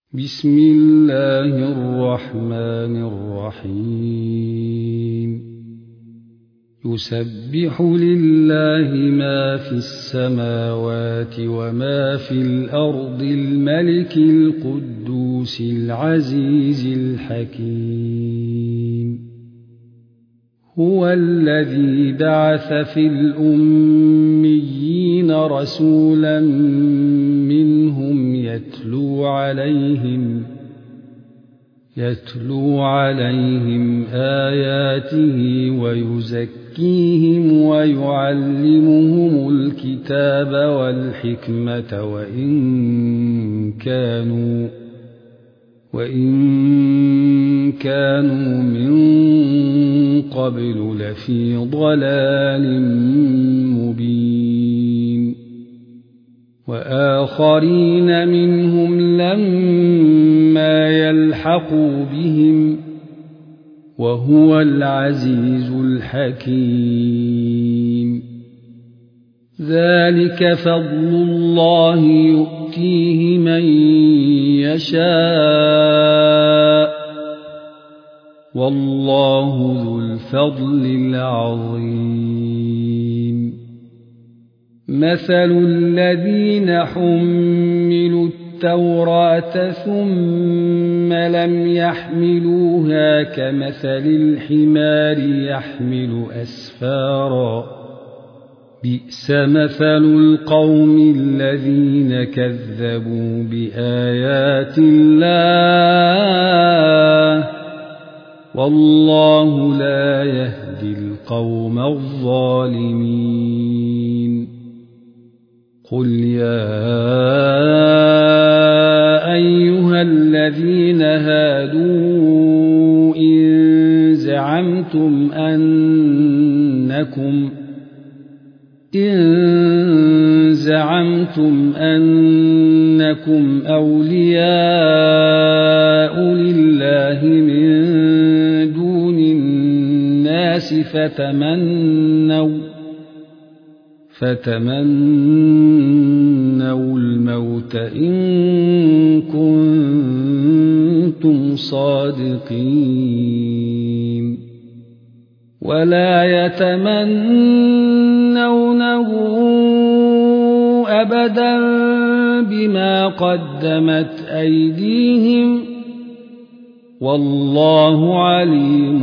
بسم الله الرحمن الرحيم يسبح لله ما في السماوات وما في الأرض الملك القدوس العزيز الحكيم هو الذي بعث في الأميين رسولا منهم يتلو عليهم آياته ويزكيهم ويعلمهم الكتاب والحكمة وإن كانوا من قبل لفي ضلال مبين وآخرين منهم لما يلحقوا بهم وهو العزيز الحكيم ذلك فضل الله يؤتيه من يشاء والله ذو الفضل العظيم مثل الذين حملوا التوراة ثم لم يحملوها كمثل الحمار يحمل أسفارا بئس مثل القوم الذين كذبوا بآيات الله والله لا يهدي القوم الظالمين قل يا أيها الذين هادوا إن زعمتم أنكم أولياء لله من دون الناس فتمنوا الموت إن كنتم صادقين ولا يتمنونه أبدا بما قدمت أيديهم والله عليم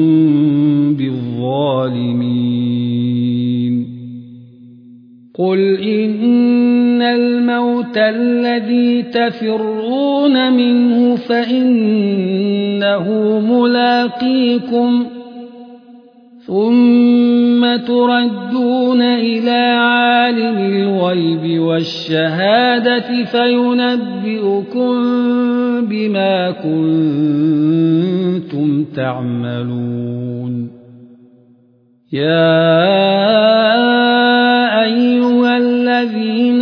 بالظالمين قل إن الموت الذي تفرون منه فإنه ملاقيكم ثم تردون إلى عالم الغيب والشهادة فينبئكم بما كنتم تعملون يا أيها الذين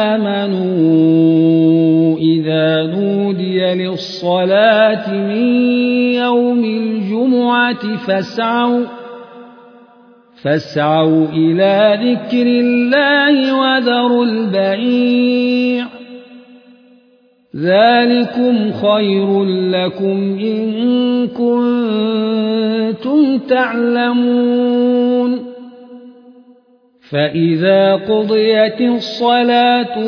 آمنوا إذا نودي للصلاة من يوم الجمعة فاسعوا إلى ذكر الله وذروا البيع ذلكم خير لكم إن كنتم تعلمون فإذا قضيت الصلاة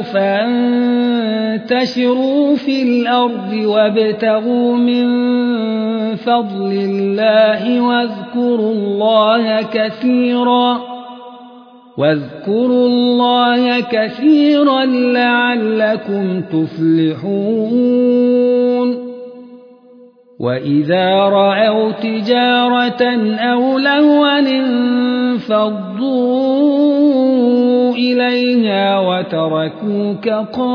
فانتشروا في الأرض وابتغوا من فضل الله واذكروا الله كثيرا لعلكم تفلحون وإذا رأوا تجارة أو لهوا انفضوا إليها وتركوك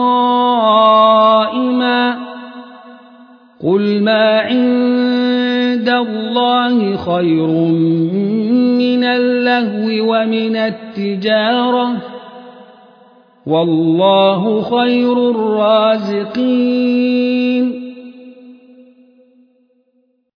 قائما قل ما عند الله خير من اللهو ومن التجارة والله خير الرازقين